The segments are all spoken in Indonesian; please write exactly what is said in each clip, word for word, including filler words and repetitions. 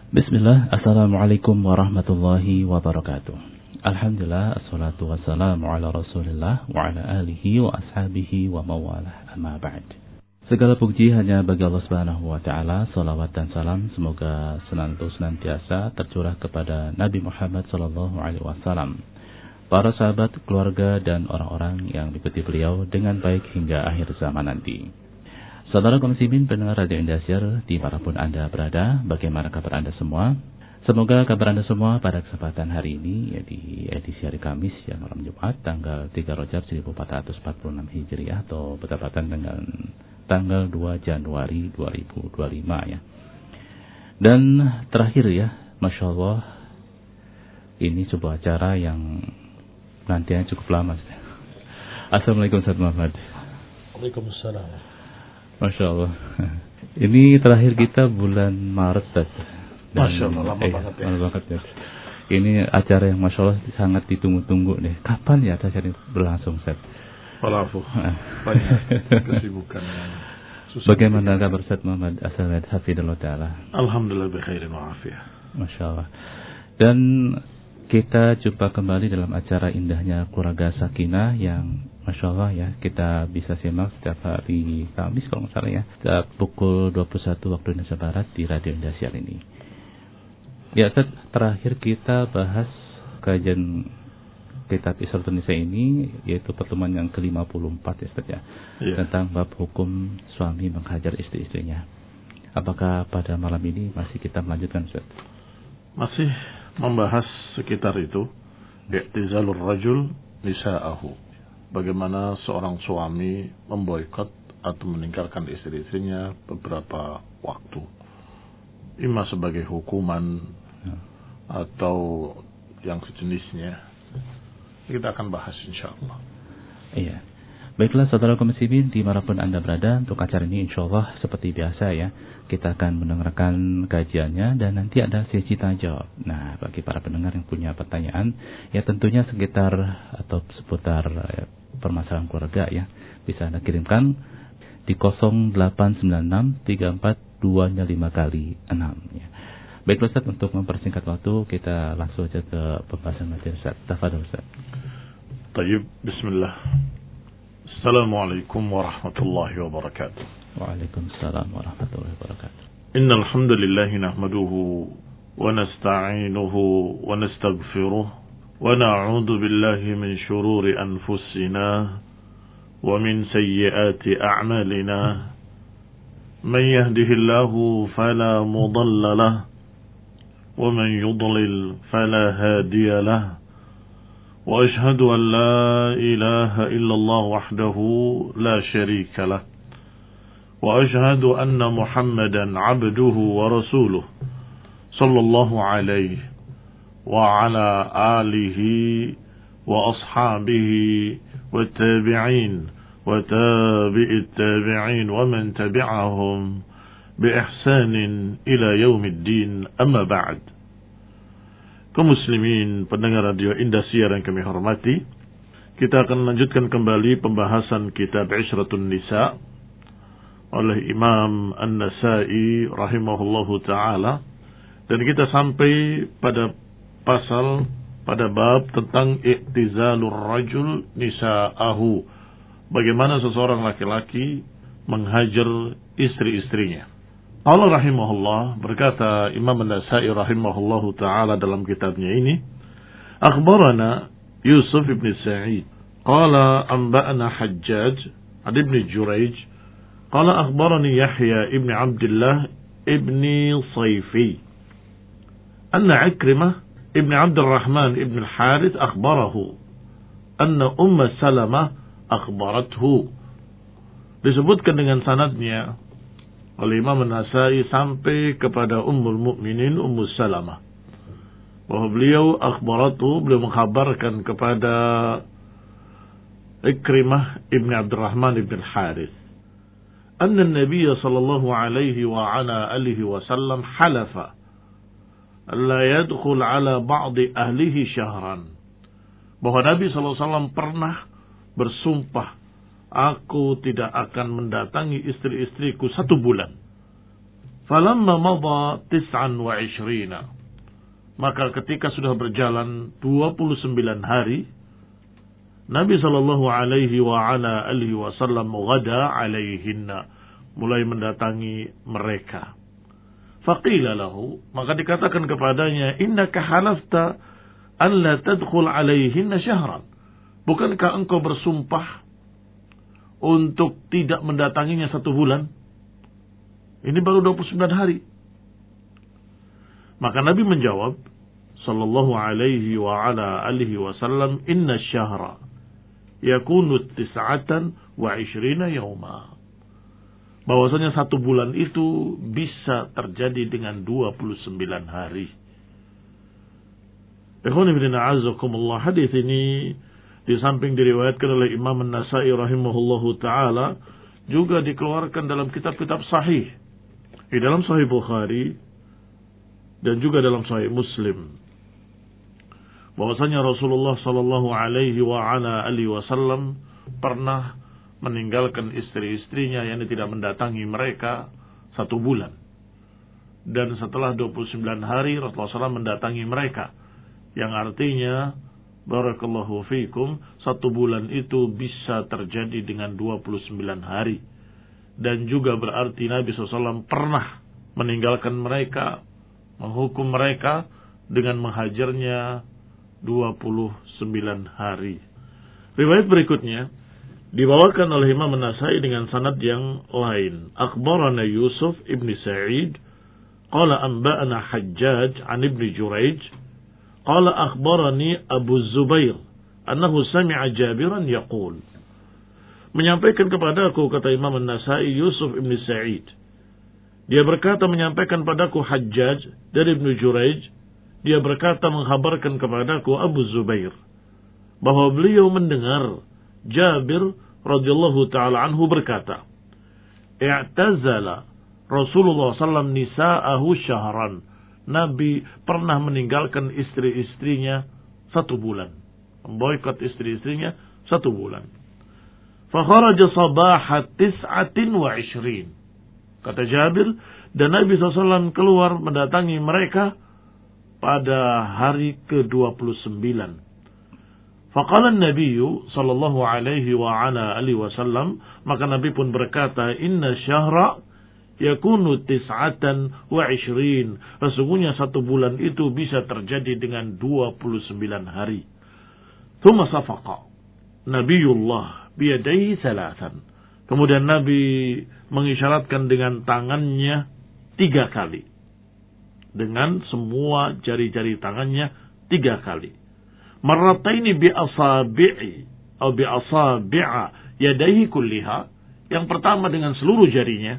Bismillah, Assalamualaikum warahmatullahi wabarakatuh. Alhamdulillah, assalatu wassalamu ala rasulillah wa ala alihi wa ashabihi wa mawalah, amma ba'd. Segala puji hanya bagi Allah subhanahu wa ta'ala. Salawat dan salam semoga senantiasa senantiasa tercurah kepada Nabi Muhammad sallallahu alaihi wasallam, para sahabat, keluarga, dan orang-orang yang diikuti beliau dengan baik hingga akhir zaman nanti. Saudara kaum muslimin pendengar Radio Indosiar dimanapun Anda berada, bagaimana kabar Anda semua? Semoga kabar Anda semua pada kesempatan hari ini, ya di edisi hari Kamis yang malam Jumat tanggal tiga Rajab seribu empat ratus empat puluh enam Hijriah atau bertepatan dengan tanggal dua Januari dua ribu dua puluh lima ya. Dan terakhir ya, Masya Allah, ini sebuah acara yang nantinya cukup lama. Assalamualaikum Ustaz Muhammad. Waalaikumsalam. Masya Allah. Ini terakhir kita bulan Maret, Ustaz. Masya Allah, lama eh, banget ya. Lama banget ya. Ini acara yang Masya Allah sangat ditunggu-tunggu deh. Kapan ya acara ini berlangsung, Ustaz? Walafu. Banyak kesibukan. Bagaimana kabar Ustaz Muhammad As-Samad Hafidhullah Ta'ala? Alhamdulillah bi khairin wa afiyah. Masya Allah. Dan kita jumpa kembali dalam acara indahnya Keluarga Sakinah yang Masya Allah ya, kita bisa simak setiap hari Kamis kalau nggak salah ya, setiap pukul dua puluh satu waktu Indonesia Barat di Radio Indosiar ini. Ya Ustaz, terakhir kita bahas kajian kitab Isra Tunisa ini, yaitu pertemuan yang ke lima puluh empat ya Ustaz ya, yeah. tentang bab hukum suami menghajar istri-istrinya. Apakah pada malam ini masih kita melanjutkan Ustaz? Masih membahas sekitar itu, i'tizalur rajul nisa'ahu. Bagaimana seorang suami memboikot atau meninggalkan istri-istrinya beberapa waktu, ima sebagai hukuman ya, atau yang sejenisnya. Kita akan bahas insyaAllah. Iya. Baiklah saudara kaum muslimin dimanapun Anda berada, untuk acara ini insyaallah seperti biasa ya, kita akan mendengarkan kajiannya dan nanti ada sesi tanya jawab. Nah, bagi para pendengar yang punya pertanyaan, ya tentunya sekitar atau seputar ya, permasalahan keluarga ya, bisa Anda kirimkan di nol delapan sembilan enam tiga empat dua lima kali enam ya. Baiklah Ustaz, untuk mempersingkat waktu kita langsung saja ke pembahasan materi Ustaz. Tafadhol Ustaz. Baik, bismillah. Assalamualaikum warahmatullahi wabarakatuh. Waalaikumsalam warahmatullahi wabarakatuh. Innal hamdalillah nahmaduhu wa nasta'inuhu wa nastaghfiruh wa na'udzu billahi min shururi anfusina wa min sayyiati a'malina. Man yahdihillahu fala mudilla lahu wa man yudlil fala hadiya lahu. وأشهد أن لا إله إلا الله وحده لا شريك له وأشهد أن محمدا عبده ورسوله صلى الله عليه وعلى آله وأصحابه والتابعين وتابع التابعين ومن تبعهم بإحسان إلى يوم الدين أما بعد. Kaum muslimin pendengar Radio Indosiar yang kami hormati, kita akan lanjutkan kembali pembahasan kitab Ishratun Nisa oleh Imam An-Nasai rahimahullahu ta'ala, dan kita sampai pada pasal, pada bab tentang i'tizalur rajul nisa'ahu, bagaimana seseorang laki-laki menghajar istri-istrinya. Allah rahimahullah berkata, Imam An-Nasai rahimahullahu ta'ala dalam kitabnya ini, akhbarana Yusuf ibn Sa'id qala anba'ana Hajjaj ad ibn Jurayj qala akhbarani Yahya ibn Abdullah ibn Sayfi anna Ikrimah ibn Abdurrahman ibn al-Harith akhbarahu anna Umma Salamah akhbarathu. Disebutkan dengan sanadnya oleh Imam An-Nasai sampai kepada Ummul Mukminin Ummu Salamah, bahwa beliau akhbaratu, beliau mengkhabarkan kepada Ikrimah ibn Abdurrahman ibn Harith, anna Nabi sallallahu alaihi wa ala alihi wasallam halafa la yadkhul ala ba'di ahlihi syahran, bahwa Nabi sallallahu alaihi wasallam pernah bersumpah, aku tidak akan mendatangi istri-istriku satu bulan. Falamma madha tis'an wa ishrina. Maka ketika sudah berjalan dua puluh sembilan hari, Nabi sallallahu alaihi wa ala alihi wasallam ghada alaihinna, mulai mendatangi mereka. Faqila lahu, maka dikatakan kepadanya, innaka halafta an la tadkhul alaihinna syahran. Bukankah engkau bersumpah untuk tidak mendatanginya satu bulan? Ini baru dua puluh sembilan hari. Maka Nabi menjawab sallallahu alaihi wa ala alihi wasallam, inna syahra yakunu tis'atan wa ishrina yawma. Bahwasanya satu bulan itu bisa terjadi dengan dua puluh sembilan hari. Ikhwan fillah a'azzakumullah, hadis ini di samping diriwayatkan oleh Imam An-Nasa'i rahimahullahu taala, juga dikeluarkan dalam kitab-kitab sahih. Di dalam Sahih Bukhari dan juga dalam Sahih Muslim, bahwasanya Rasulullah sallallahu alaihi wa ala alihi wasallam pernah meninggalkan istri-istrinya yang tidak mendatangi mereka satu bulan. Dan setelah dua puluh sembilan hari Rasulullah sallallahu alaihi wasallam mendatangi mereka, yang artinya barakallahu fikum, satu bulan itu bisa terjadi dengan dua puluh sembilan hari. Dan juga berarti Nabi sallallahu alaihi wasallam pernah meninggalkan mereka, menghukum mereka dengan menghajarnya dua puluh sembilan hari. Riwayat berikutnya dibawakan oleh Imam An-Nasa'i dengan sanad yang lain. Akhbarana Yusuf ibn Sa'id qala anba'ana Hajjaj an ibn Jurayj qala akhbarani Abu Zubair annahu sami'a Jabiran yaqul. Menyampaikan kepadaku, kata Imam An-Nasa'i, Yusuf ibn Sa'id, dia berkata menyampaikan padaku Hajjaj dari Ibn Jurayj, dia berkata menghabarkan kepadaku Abu Zubair bahwa beliau mendengar Jabir radhiyallahu taala anhu berkata, i'tazala Rasulullah sallallahu alaihi wasallam nisa'ahu syahran. Nabi pernah meninggalkan istri-istrinya satu bulan, memboikot istri-istrinya satu bulan. Fa kharaja sabaha tis'atin wa ishrin. Kata Jabir, dan Nabi sallallahu alaihi wasallam keluar mendatangi mereka pada hari ke dua puluh sembilan. Faqala an-nabiy sallallahu alaihi wa ala alihi wasallam, maka Nabi pun berkata, inna syahra yakunu tis'atan wa ishrin. Sesungguhnya satu bulan itu bisa terjadi dengan dua puluh sembilan hari. Thumma safaqa Nabiullah biyadaihi salatan. Kemudian Nabi mengisyaratkan dengan tangannya tiga kali. Dengan semua jari-jari tangannya tiga kali. Marrataini bi asabi'i atau bi asabi'a yadaihi kulliha. Yang pertama dengan seluruh jarinya.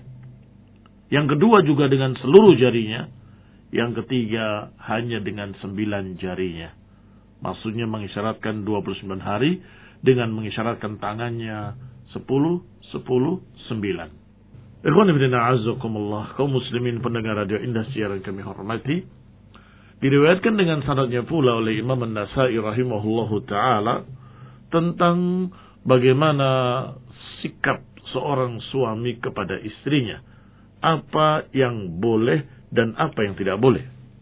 Yang kedua juga dengan seluruh jarinya. Yang ketiga hanya dengan sembilan jarinya. Maksudnya mengisyaratkan dua puluh sembilan hari dengan mengisyaratkan tangannya sepuluh, sepuluh, sembilan. Ikhwan fillah a'azzakumullah, kaum muslimin pendengar radio Indah siaran kami hormati, diriwayatkan dengan sanadnya pula oleh Imam An-Nasa'i rahimahullahu taala tentang bagaimana sikap seorang suami kepada istrinya, apa yang boleh dan apa yang tidak boleh.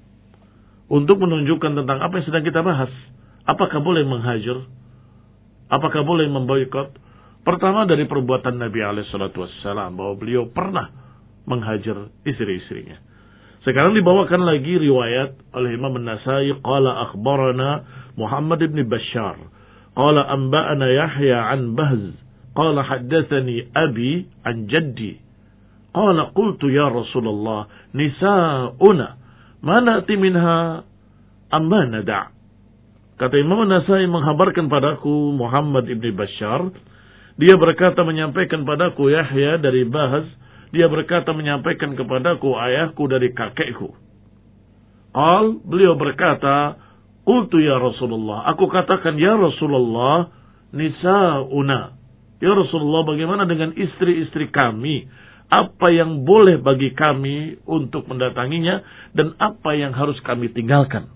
Untuk menunjukkan tentang apa yang sedang kita bahas, apakah boleh menghajar, apakah boleh memboikot. Pertama dari perbuatan Nabi alaihi salatu wassalam, bahwa beliau pernah menghajar istri-istrinya. Sekarang dibawakan lagi riwayat oleh Imam An-Nasa'i, qala akhbarana Muhammad ibn Bashar, qala anba'ana Yahya an Bahz, qala haddathani abi an jaddi, qala qultu ya Rasulullah, nisa'una ma na'ti minha amma nada'. Kata Imam An-Nasa'i menghabarkan padaku Muhammad ibn Bashar, dia berkata menyampaikan padaku Yahya dari Bahz, dia berkata menyampaikan kepadaku ayahku dari kakekku. Qal, beliau berkata, qultu ya Rasulullah, aku katakan ya Rasulullah, nisa'una. Ya Rasulullah, bagaimana dengan istri-istri kami? Apa yang boleh bagi kami untuk mendatanginya dan apa yang harus kami tinggalkan?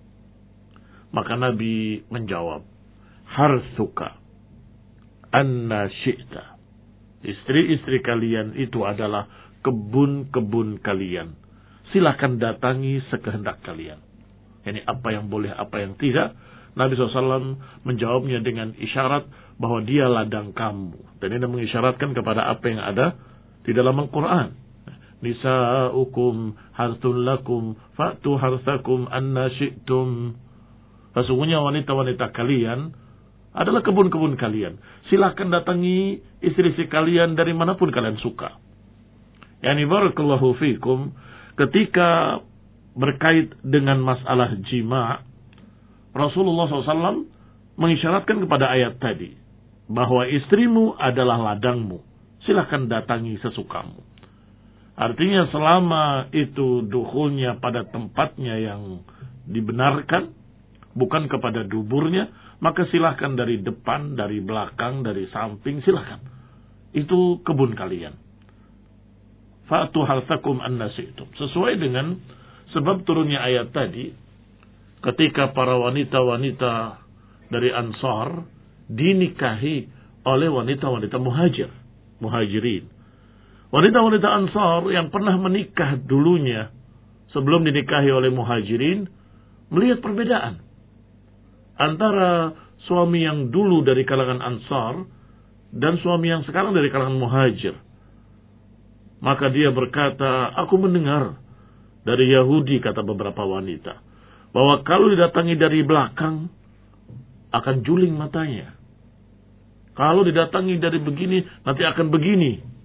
Maka Nabi menjawab, harsuka anna syi'ta. Istri-istri kalian itu adalah kebun-kebun kalian. Silakan datangi sekehendak kalian. Yani apa yang boleh, apa yang tidak. Nabi shallallahu alaihi wasallam menjawabnya dengan isyarat bahwa dia ladang kamu. Dan ini mengisyaratkan kepada apa yang ada di dalam Al-Quran. Nisa'ukum harthun lakum fa'tu harthakum anna syi'tum. Sesungguhnya wanita-wanita kalian adalah kebun-kebun kalian. Silakan datangi istri-istri kalian dari manapun kalian suka. Yani barakallahu fikum, ketika berkait dengan masalah jima', Rasulullah shallallahu alaihi wasallam mengisyaratkan kepada ayat tadi bahwa istrimu adalah ladangmu. Silakan datangi sesukamu. Artinya selama itu dukhulnya pada tempatnya yang dibenarkan, bukan kepada duburnya, maka silahkan dari depan, dari belakang, dari samping, silahkan. Itu kebun kalian. Fa'tu harthakum anna syi'tum. Sesuai dengan sebab turunnya ayat tadi, ketika para wanita-wanita dari Ansar dinikahi oleh wanita-wanita muhajir, muhajirin. Wanita-wanita Ansar yang pernah menikah dulunya sebelum dinikahi oleh muhajirin melihat perbedaan antara suami yang dulu dari kalangan Ansar dan suami yang sekarang dari kalangan muhajir. Maka dia berkata, aku mendengar dari Yahudi, kata beberapa wanita, bahwa kalau didatangi dari belakang akan juling matanya. Kalau didatangi dari begini nanti akan begini.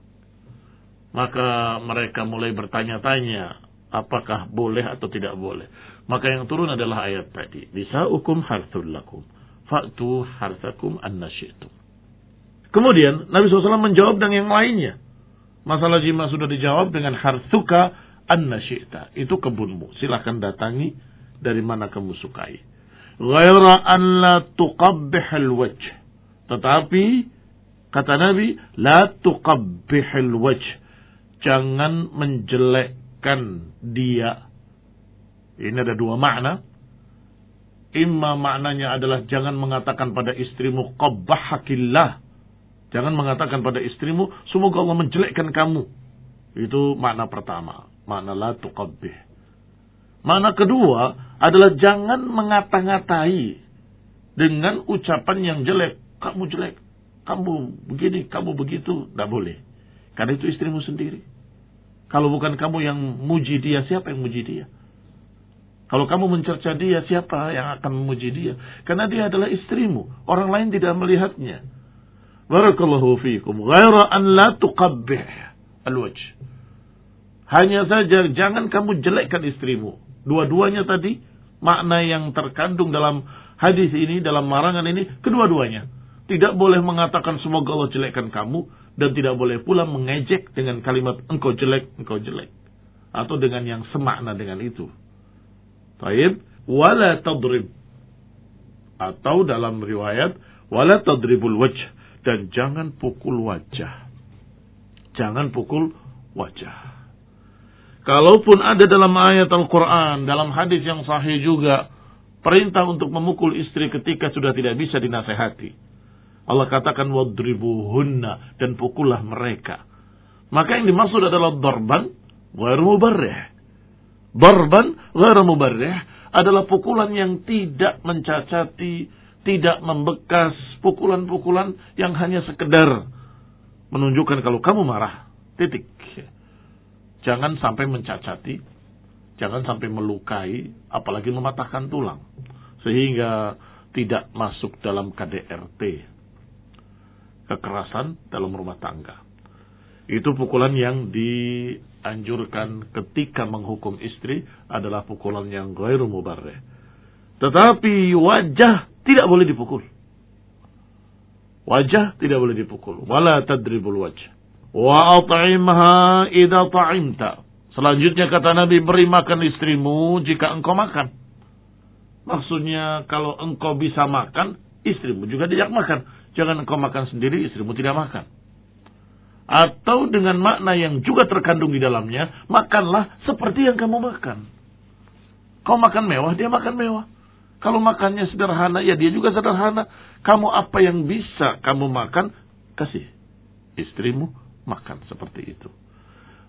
Maka mereka mulai bertanya-tanya, apakah boleh atau tidak boleh. Maka yang turun adalah ayat tadi. Nisa'ukum harthul lakum fa'tu harthakum anna syi'tum. Kemudian Nabi shallallahu alaihi wasallam menjawab dengan yang lainnya. Masalah jima sudah dijawab dengan harthuka anna syi'ta. Itu kebunmu. Silakan datangi dari mana kamu sukai. Ghaira an la tuqabbihal wajh. Tetapi kata Nabi, la tuqabbihal wajh. Jangan menjelekkan dia. Ini ada dua makna. Imma maknanya adalah jangan mengatakan pada istrimu qabbahakillah. Jangan mengatakan pada istrimu semoga Allah menjelekkan kamu. Itu makna pertama. Makna la tuqabbih. Makna kedua adalah jangan mengata-ngatai dengan ucapan yang jelek. Kamu jelek, kamu begini, kamu begitu. Tidak boleh. Karena itu istrimu sendiri. Kalau bukan kamu yang muji dia, siapa yang muji dia? Kalau kamu mencerca dia, siapa yang akan memuji dia? Karena dia adalah istrimu. Orang lain tidak melihatnya. Barakallahu fiikum. Ghaira an la tuqabbih al-wajh. Hanya saja jangan kamu jelekkan istrimu. Dua-duanya tadi, makna yang terkandung dalam hadis ini, dalam larangan ini, kedua-duanya. Tidak boleh mengatakan semoga Allah jelekkan kamu. Dan tidak boleh pula mengejek dengan kalimat engkau jelek, engkau jelek. Atau dengan yang semakna dengan itu. Taib, wala tadrib. Atau dalam riwayat, wala tadribul wajh. Dan jangan pukul wajah. Jangan pukul wajah. Kalaupun ada dalam ayat Al-Quran, dalam hadis yang sahih juga, perintah untuk memukul istri ketika sudah tidak bisa dinasehati. Allah katakan wadribuhunna, dan pukullah mereka. Maka yang dimaksud adalah darban ghairu mubarrih. Darban ghairu mubarrih adalah pukulan yang tidak mencacati, tidak membekas, pukulan-pukulan yang hanya sekedar menunjukkan kalau kamu marah. Titik. Jangan sampai mencacati, jangan sampai melukai, apalagi mematahkan tulang. Sehingga tidak masuk dalam K D R T. Kekerasan dalam rumah tangga. Itu pukulan yang dianjurkan ketika menghukum istri adalah pukulan yang ghairu mubarrih. Tetapi wajah tidak boleh dipukul. Wajah tidak boleh dipukul. Wala tadribul wajh. Wa at'imha idza ta'imta. Selanjutnya kata Nabi, beri makan istrimu jika engkau makan. Maksudnya kalau engkau bisa makan, istrimu juga diajak makan. Jangan engkau makan sendiri, istrimu tidak makan. Atau dengan makna yang juga terkandung di dalamnya, makanlah seperti yang kamu makan. Kau makan mewah, dia makan mewah. Kalau makannya sederhana, ya dia juga sederhana. Kamu apa yang bisa kamu makan, kasih istrimu makan seperti itu.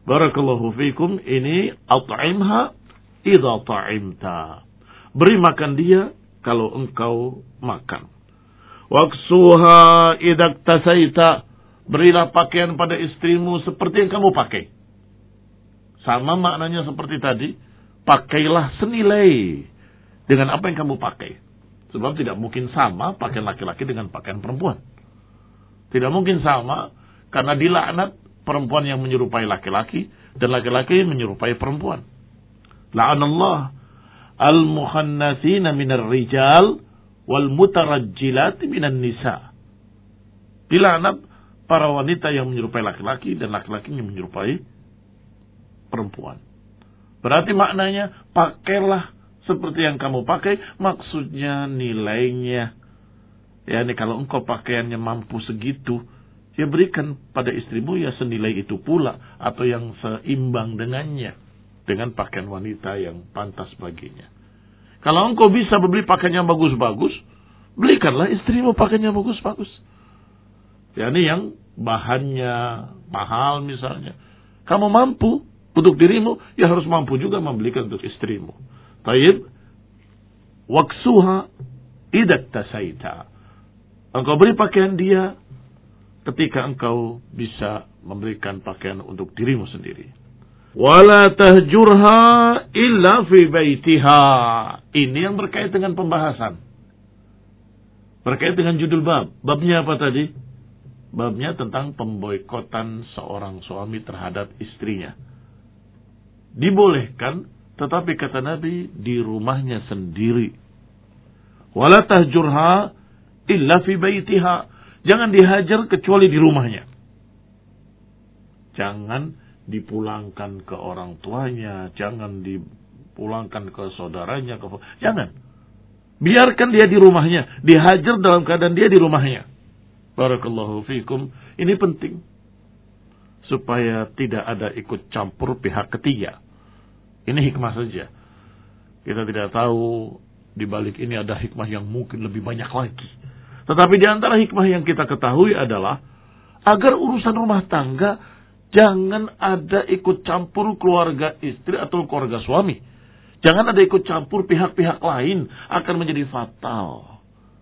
Barakallahu fikum, ini at'imha idza ta'imta. Beri makan dia kalau engkau makan. Waksuha idza tasaita. Berilah pakaian pada istrimu seperti yang kamu pakai. Sama maknanya seperti tadi. Pakailah senilai dengan apa yang kamu pakai. Sebab tidak mungkin sama pakaian laki-laki dengan pakaian perempuan. Tidak mungkin sama karena dilaknat perempuan yang menyerupai laki-laki dan laki-laki menyerupai perempuan. La'anallah al-mukhannatsina minar rijal wal mutarajjilati minan nisa. Dilaknat para wanita yang menyerupai laki-laki dan laki-laki yang menyerupai perempuan. Berarti maknanya pakailah seperti yang kamu pakai, maksudnya nilainya. Ya, ini kalau engkau pakaiannya mampu segitu, ya berikan pada istrimu ya senilai itu pula atau yang seimbang dengannya dengan pakaian wanita yang pantas baginya. Kalau engkau bisa beli pakaian yang bagus-bagus, belikanlah istrimu pakaian yang bagus-bagus. Ya, ini yang bahannya mahal misalnya. Kamu mampu untuk dirimu, ya harus mampu juga membelikan untuk istrimu. Taib, waksuha idat tasaita. Engkau beri pakaian dia ketika engkau bisa memberikan pakaian untuk dirimu sendiri. Wala tahjurha illa fi baitiha. Ini yang berkait dengan pembahasan. Berkait dengan judul bab. Babnya apa tadi? Babnya tentang pemboikotan seorang suami terhadap istrinya. Dibolehkan, tetapi kata Nabi di rumahnya sendiri. Wala tahjurha illa fi baitiha. Jangan dihajar kecuali di rumahnya. Jangan dipulangkan ke orang tuanya, jangan dipulangkan ke saudaranya, ke... jangan. Biarkan dia di rumahnya, dihajar dalam keadaan dia di rumahnya. Barakallahu fikum. Ini penting supaya tidak ada ikut campur pihak ketiga. Ini hikmah saja. Kita tidak tahu di balik ini ada hikmah yang mungkin lebih banyak lagi. Tetapi di antara hikmah yang kita ketahui adalah agar urusan rumah tangga jangan ada ikut campur keluarga istri atau keluarga suami. Jangan ada ikut campur pihak-pihak lain, akan menjadi fatal.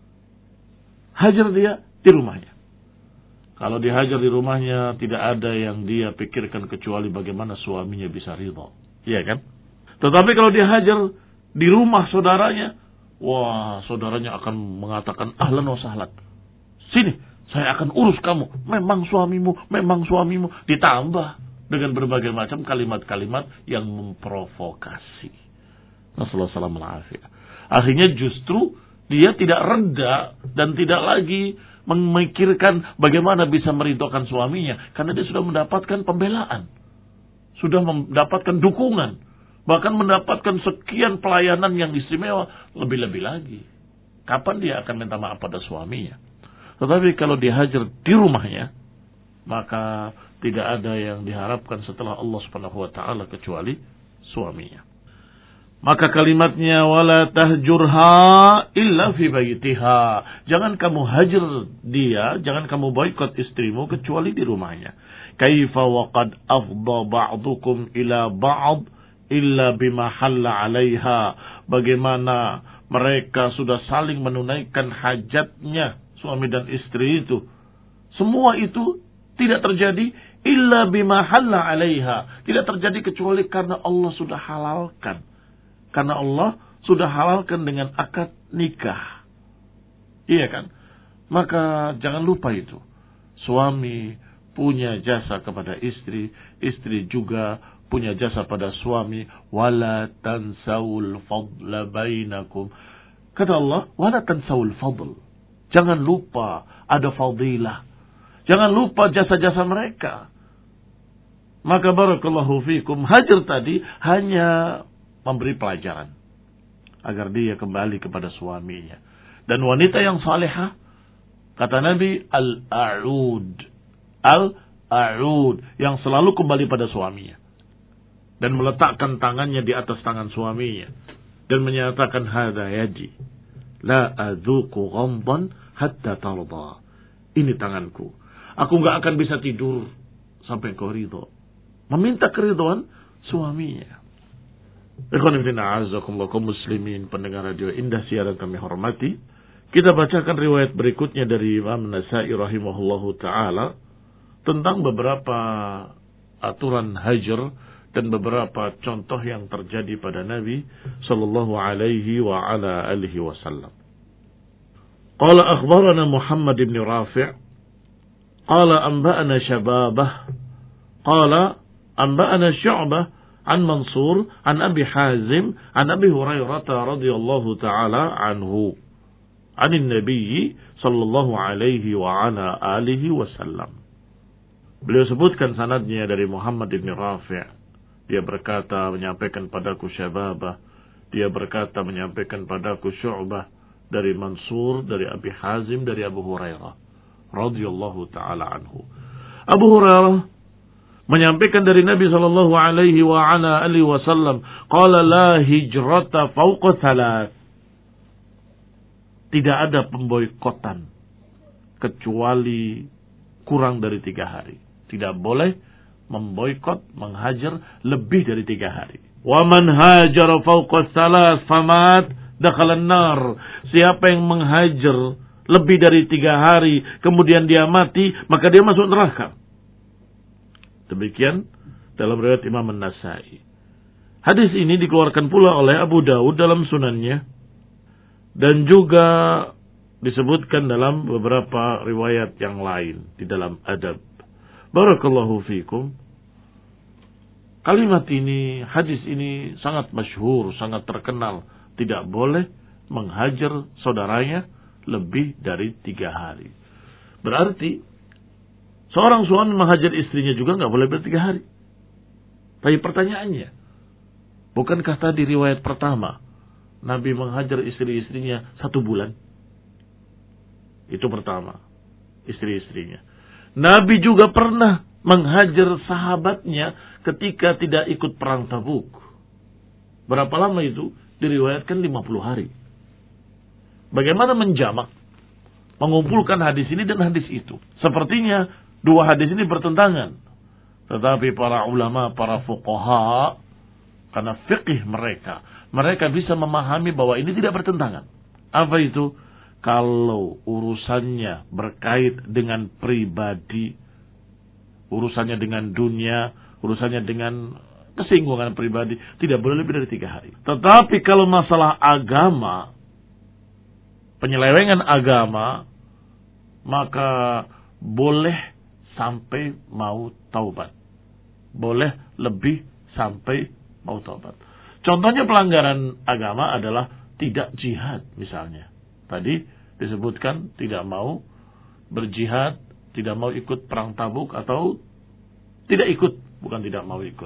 Hajar dia di rumahnya. Kalau dihajar di rumahnya, tidak ada yang dia pikirkan kecuali bagaimana suaminya bisa ridha. Iya kan? Tetapi kalau dihajar di rumah saudaranya, wah, saudaranya akan mengatakan ahlan wa sahlan. Sini, saya akan urus kamu. Memang suamimu, memang suamimu. Ditambah dengan berbagai macam kalimat-kalimat yang memprovokasi. Nasallahu alaihi wasallam. Akhirnya justru dia tidak reda dan tidak lagi memikirkan bagaimana bisa meridhokan suaminya. Karena dia sudah mendapatkan pembelaan. Sudah mendapatkan dukungan. Bahkan mendapatkan sekian pelayanan yang istimewa. Lebih-lebih lagi. Kapan dia akan minta maaf pada suaminya? Tetapi kalau dihajar di rumahnya, maka tidak ada yang diharapkan setelah Allah subhanahu wa ta'ala kecuali suaminya. Maka kalimatnya wala tahjurha illa fi baitiha. Jangan kamu hajar dia, jangan kamu boikot istrimu kecuali di rumahnya. Kaifa wa qad afdha ba'dukum ila ba'd illa bima halla 'alaiha. Bagaimana mereka sudah saling menunaikan hajatnya suami dan istri itu. Semua itu tidak terjadi illa bima halla 'alaiha. Tidak terjadi kecuali karena Allah sudah halalkan. Karena Allah sudah halalkan dengan akad nikah. Iya kan? Maka jangan lupa itu. Suami punya jasa kepada istri. Istri juga punya jasa pada suami. Wala tansawul fadla bainakum. Kata Allah, wala tansawul fadl. Jangan lupa ada fadilah. Jangan lupa jasa-jasa mereka. Maka barakallahu fikum. Hajar tadi hanya memberi pelajaran agar dia kembali kepada suaminya. Dan wanita yang salihah, kata Nabi, al-a'ud, al-a'ud, yang selalu kembali pada suaminya dan meletakkan tangannya di atas tangan suaminya dan menyatakan hadza yadi la adzuqu ghamdan hatta tarda. Ini tanganku, aku enggak akan bisa tidur sampai kau ridha. meminta keridhaan suaminya. Ikhwan fillah, a'azzakumullah, kaum muslimin pendengar radio Indah Siaran kami hormati. Kita bacakan riwayat berikutnya dari Imam Nasa'i rahimahullahu taala tentang beberapa aturan hajar dan beberapa contoh yang terjadi pada Nabi sallallahu alaihi wa ala alihi wasallam. Qala akhbarana Muhammad ibn Rafi' qala anba'ana Syababah qala anba'ana Syu'bah an Mansur an Abi Hazim an Abi Hurairah radhiyallahu taala anhu anin Nabi sallallahu alaihi wa ala alihi wasallam. Beliau sebutkan sanadnya dari Muhammad ibn Rafi'. Dia berkata menyampaikan padaku Syababah. Dia berkata menyampaikan padaku Syu'bah dari Mansur, dari Abi Hazim, dari Abu Hurairah radhiyallahu taala anhu. Abu Hurairah menyampaikan dari Nabi sallallahu alaihi wa ala alihi wasallam, qala la hijrata fawqa thalath. Tidak ada pemboikotan kecuali kurang dari tiga hari. Tidak boleh memboikot, menghajar lebih dari tiga hari. Wa man hajara fawqa thalath famat dakhalan nar. Siapa yang menghajar lebih dari tiga hari kemudian dia mati, maka dia masuk neraka. Demikian dalam riwayat Imam An-Nasa'i. Hadis ini dikeluarkan pula oleh Abu Dawud dalam sunannya. Dan juga disebutkan dalam beberapa riwayat yang lain di dalam adab. Barakallahu fikum. Kalimat ini, hadis ini sangat masyhur, sangat terkenal. Tidak boleh menghajar saudaranya lebih dari tiga hari. Berarti seorang suami menghajar istrinya juga nggak boleh lebih dari tiga hari. Tapi pertanyaannya, bukankah tadi riwayat pertama Nabi menghajar istri-istrinya satu bulan? Itu pertama, istri-istrinya. Nabi juga pernah menghajar sahabatnya ketika tidak ikut perang Tabuk. Berapa lama itu? Diriwayatkan lima puluh hari. Bagaimana menjamak, mengumpulkan hadis ini dan hadis itu? Sepertinya dua hadis ini bertentangan. Tetapi para ulama, para fuqaha, karena fiqih mereka, mereka bisa memahami bahwa ini tidak bertentangan. Apa itu? Kalau urusannya berkait dengan pribadi, urusannya dengan dunia, urusannya dengan kesinggungan pribadi, tidak boleh lebih dari tiga hari. Tetapi kalau masalah agama, penyelewengan agama, maka boleh sampai mau taubat. Boleh lebih sampai mau taubat. Contohnya pelanggaran agama adalah tidak jihad misalnya. Tadi disebutkan tidak mau berjihad, tidak mau ikut perang Tabuk, atau tidak ikut, bukan tidak mau ikut.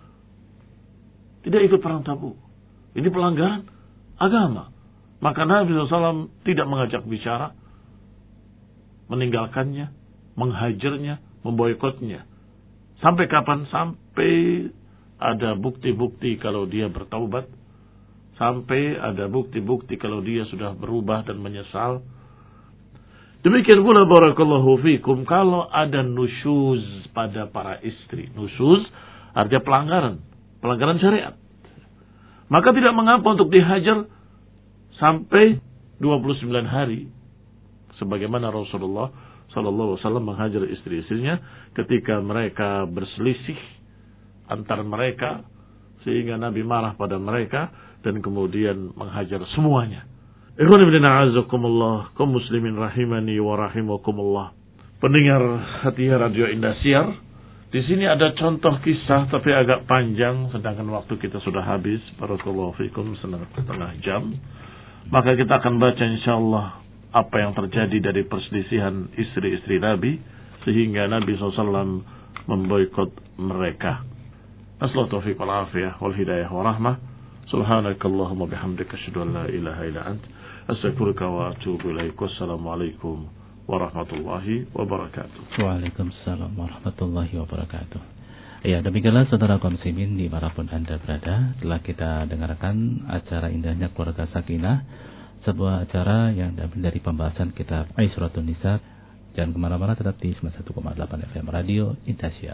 Tidak ikut perang Tabuk. Ini pelanggaran agama. Maka Nabi shallallahu alaihi wasallam tidak mengajak bicara, meninggalkannya, menghajarnya, memboikotnya. Sampai kapan? Sampai ada bukti-bukti kalau dia bertaubat. Sampai ada bukti-bukti kalau dia sudah berubah dan menyesal. Demikian pula barakallahu fikum kalau ada nusyuz pada para istri. Nusyuz artinya pelanggaran. Pelanggaran syariat. Maka tidak mengapa untuk dihajar sampai dua puluh sembilan hari. Sebagaimana Rasulullah sallallahu alaihi wasallam menghajar istri-istrinya ketika mereka berselisih antar mereka, sehingga Nabi marah pada mereka dan kemudian menghajar semuanya. Ikhwan ibn a'azakumullah, kaum muslimin rahimani wa rahimakumullah. Pendengar hati radio Indah Siar, di sini ada contoh kisah tapi agak panjang, sedangkan waktu kita sudah habis. Barakallahu fikum, setengah jam. Maka kita akan baca insyaallah apa yang terjadi dari perselisihan istri-istri Nabi sehingga Nabi shallallahu alaihi wasallam memboikot mereka. Nasallahu taufiq wal afiyah wal hidayah wa rahmah. Subhanakallahumma bihamdika asyhadu an la ilaha illa ant astaghfiruka wa atubu ilaik. Wassalamualaikum warahmatullahi wabarakatuh. Waalaikumsalam warahmatullahi wabarakatuh. Ya, demikianlah saudara konsumen dimanapun Anda berada, telah kita dengarkan acara indahnya Keluarga Sakinah, sebuah acara yang diambil dari pembahasan kitab Aisratun Nisa. Jangan kemana-mana, tetap di sembilan puluh satu koma delapan F M Radio Indah Siar.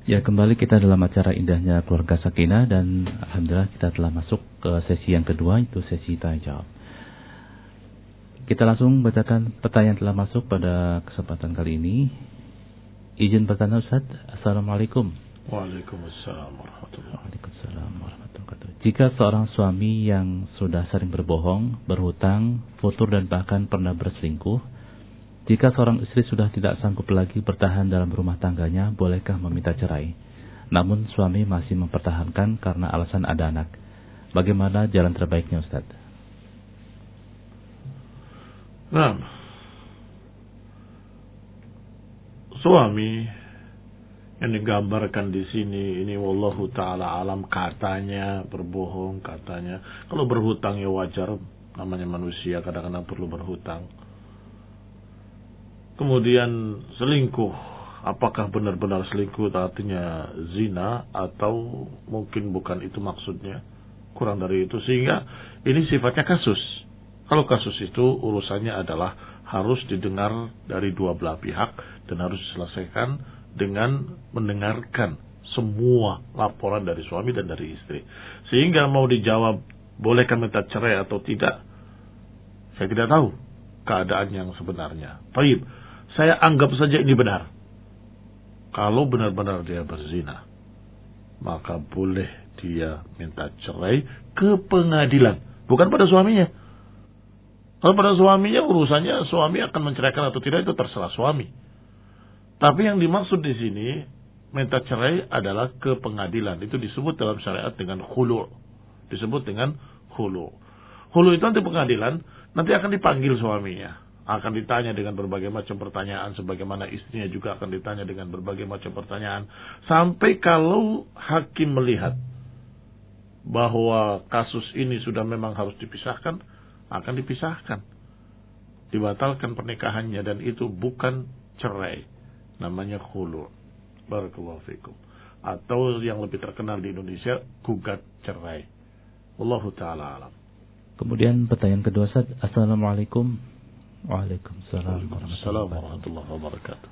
Ya, kembali kita dalam acara indahnya Keluarga Sakinah dan alhamdulillah kita telah masuk ke sesi yang kedua, itu sesi tanya jawab. Kita langsung bacakan pertanyaan telah masuk pada kesempatan kali ini. Izin bertanya Ustaz. Assalamualaikum. Waalaikumsalam warahmatullahi Waalaikumsalam warahmatullahi wabarakatuh. Jika seorang suami yang sudah sering berbohong, berhutang, futur dan bahkan pernah berselingkuh, jika seorang istri sudah tidak sanggup lagi bertahan dalam rumah tangganya, bolehkah meminta cerai? Namun suami masih mempertahankan karena alasan ada anak. Bagaimana jalan terbaiknya, Ustaz? Nah, suami yang digambarkan di sini, ini wallahu ta'ala alam, katanya berbohong, katanya. Kalau berhutang ya wajar, namanya manusia kadang-kadang perlu berhutang. Kemudian selingkuh, apakah benar-benar selingkuh artinya zina atau mungkin bukan itu maksudnya, kurang dari itu, sehingga ini sifatnya kasus. Kalau kasus itu urusannya adalah harus didengar dari dua belah pihak dan harus diselesaikan dengan mendengarkan semua laporan dari suami dan dari istri. Sehingga mau dijawab bolehkah minta cerai atau tidak, saya tidak tahu keadaan yang sebenarnya. Baik, saya anggap saja ini benar. Kalau benar-benar dia berzina, maka boleh dia minta cerai ke pengadilan, bukan pada suaminya. Kalau pada suaminya, urusannya suami akan menceraikan atau tidak itu terserah suami. Tapi yang dimaksud di sini minta cerai adalah ke pengadilan. Itu disebut dalam syariat dengan khulu'. Disebut dengan khulu'. Khulu' itu nanti pengadilan, nanti akan dipanggil suaminya. Akan ditanya dengan berbagai macam pertanyaan, sebagaimana istrinya juga akan ditanya dengan berbagai macam pertanyaan. Sampai kalau hakim melihat bahwa kasus ini sudah memang harus dipisahkan, akan dipisahkan. Dibatalkan pernikahannya, dan itu bukan cerai. Namanya khulu'. Barakallahu fikum. Atau yang lebih terkenal di Indonesia, gugat cerai. Wallahu ta'ala alam. Kemudian pertanyaan kedua, Ustaz. Assalamualaikum. Waalaikumsalam warahmatullahi wabarakatuh.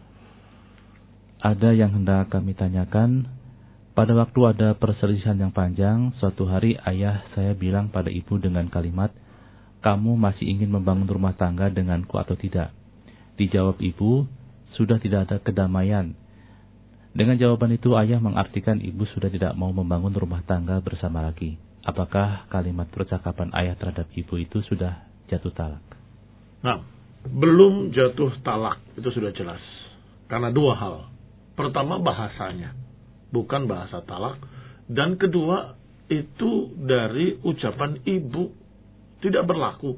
Ada yang hendak kami tanyakan. Pada waktu ada perselisihan yang panjang, suatu hari ayah saya bilang pada ibu dengan kalimat, "Kamu masih ingin membangun rumah tangga denganku atau tidak?" Dijawab ibu, "Sudah tidak ada kedamaian." Dengan jawaban itu ayah mengartikan ibu sudah tidak mau membangun rumah tangga bersama lagi. Apakah kalimat percakapan ayah terhadap ibu itu sudah jatuh talak? Nah, belum jatuh talak, itu sudah jelas. Karena dua hal. Pertama, bahasanya, bukan bahasa talak. Dan kedua, itu dari ucapan ibu, tidak berlaku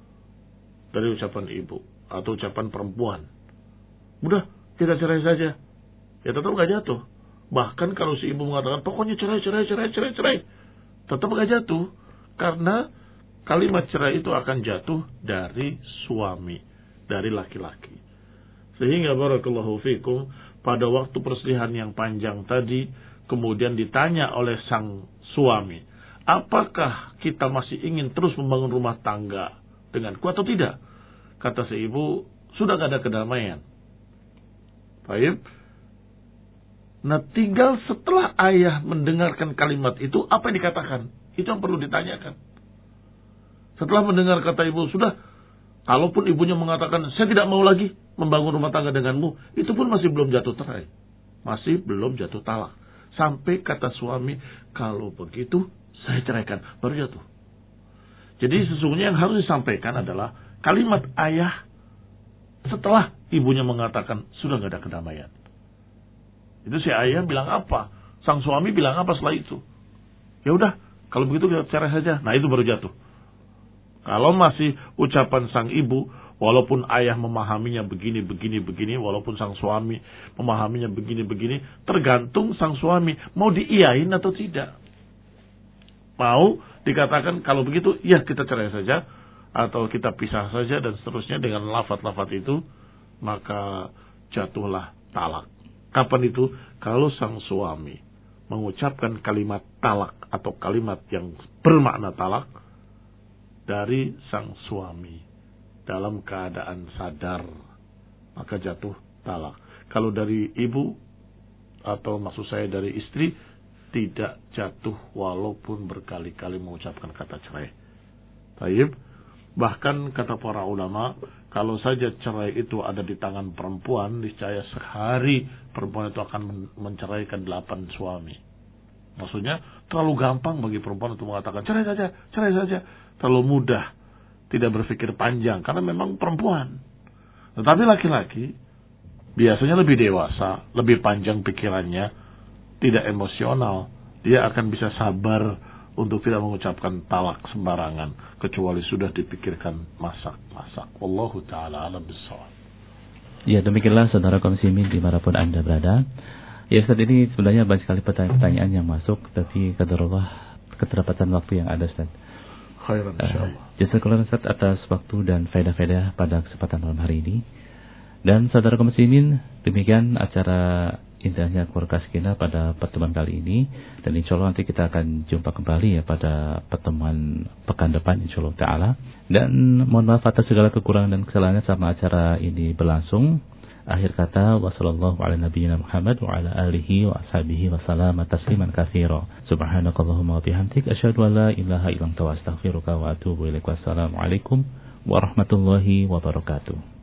dari ucapan ibu atau ucapan perempuan. Udah, kita cerai saja, ya tetap gak jatuh. Bahkan kalau si ibu mengatakan pokoknya cerai, cerai, cerai, cerai, cerai, tetap gak jatuh. Karena kalimat cerai itu akan jatuh dari suami, dari laki-laki. Sehingga barakallahu fikum, pada waktu perselisihan yang panjang tadi, kemudian ditanya oleh sang suami, apakah kita masih ingin terus membangun rumah tangga denganku atau tidak? Kata si ibu, sudah gak ada kedamaian. Baik. Nah, tinggal setelah ayah mendengarkan kalimat itu, apa yang dikatakan? Itu yang perlu ditanyakan. Setelah mendengar kata ibu, sudah, kalaupun ibunya mengatakan, saya tidak mau lagi membangun rumah tangga denganmu, itu pun masih belum jatuh cerai. Masih belum jatuh talak. Sampai kata suami, kalau begitu, saya ceraikan. Baru jatuh. Jadi sesungguhnya yang harus disampaikan adalah kalimat ayah setelah ibunya mengatakan, sudah gak ada kedamaian. Itu si ayah bilang apa? Sang suami bilang apa setelah itu? Ya udah, kalau begitu kita cerai saja. Nah, itu baru jatuh. Kalau masih ucapan sang ibu, walaupun ayah memahaminya begini, begini, begini, walaupun sang suami memahaminya begini, begini, tergantung sang suami mau diiyain atau tidak. Mau dikatakan kalau begitu, ya kita cerai saja, atau kita pisah saja, dan seterusnya dengan lafaz-lafaz itu, maka jatuhlah talak. Kapan itu? Kalau sang suami mengucapkan kalimat talak atau kalimat yang bermakna talak dari sang suami dalam keadaan sadar, maka jatuh talak. Kalau dari ibu atau maksud saya dari istri tidak jatuh walaupun berkali-kali mengucapkan kata cerai. Baik. Bahkan kata para ulama, kalau saja cerai itu ada di tangan perempuan, niscaya sehari perempuan itu akan menceraikan delapan suami. Maksudnya terlalu gampang bagi perempuan untuk mengatakan cerai saja, cerai saja. Terlalu mudah, tidak berpikir panjang karena memang perempuan. Tetapi laki-laki biasanya lebih dewasa, lebih panjang pikirannya, tidak emosional. Dia akan bisa sabar untuk tidak mengucapkan talak sembarangan kecuali sudah dipikirkan masak-masak. Wallahu taala alam bissawab. Ya, demikianlah saudara kaum muslimin dimanapun Anda berada. Ya, saat ini sebenarnya banyak sekali pertanyaan-pertanyaan yang masuk, tapi qadarullah keterlambatan waktu yang ada, Ustaz. Khairan insyaallah. Uh, Jazakallahu Ustaz atas waktu dan faedah-faedah pada kesempatan malam hari ini. Dan saudara kaum muslimin, demikian acara indahnya keluarga sakinah pada pertemuan kali ini, dan insya Allah nanti kita akan jumpa kembali ya pada pertemuan pekan depan insya Allah ta'ala. Dan mohon maaf atas segala kekurangan dan kesalahan sama acara ini berlangsung. Akhir kata, wassallallahu ala nabiyyina Muhammad wa ala alihi wa ashabihi wa salama tasliman katsira. Subhanakallahumma wa bihamdik asyhadu an la ilaha illa anta astaghfiruka wa atubu ilaik. Wassalamualaikum warahmatullahi wabarakatuh.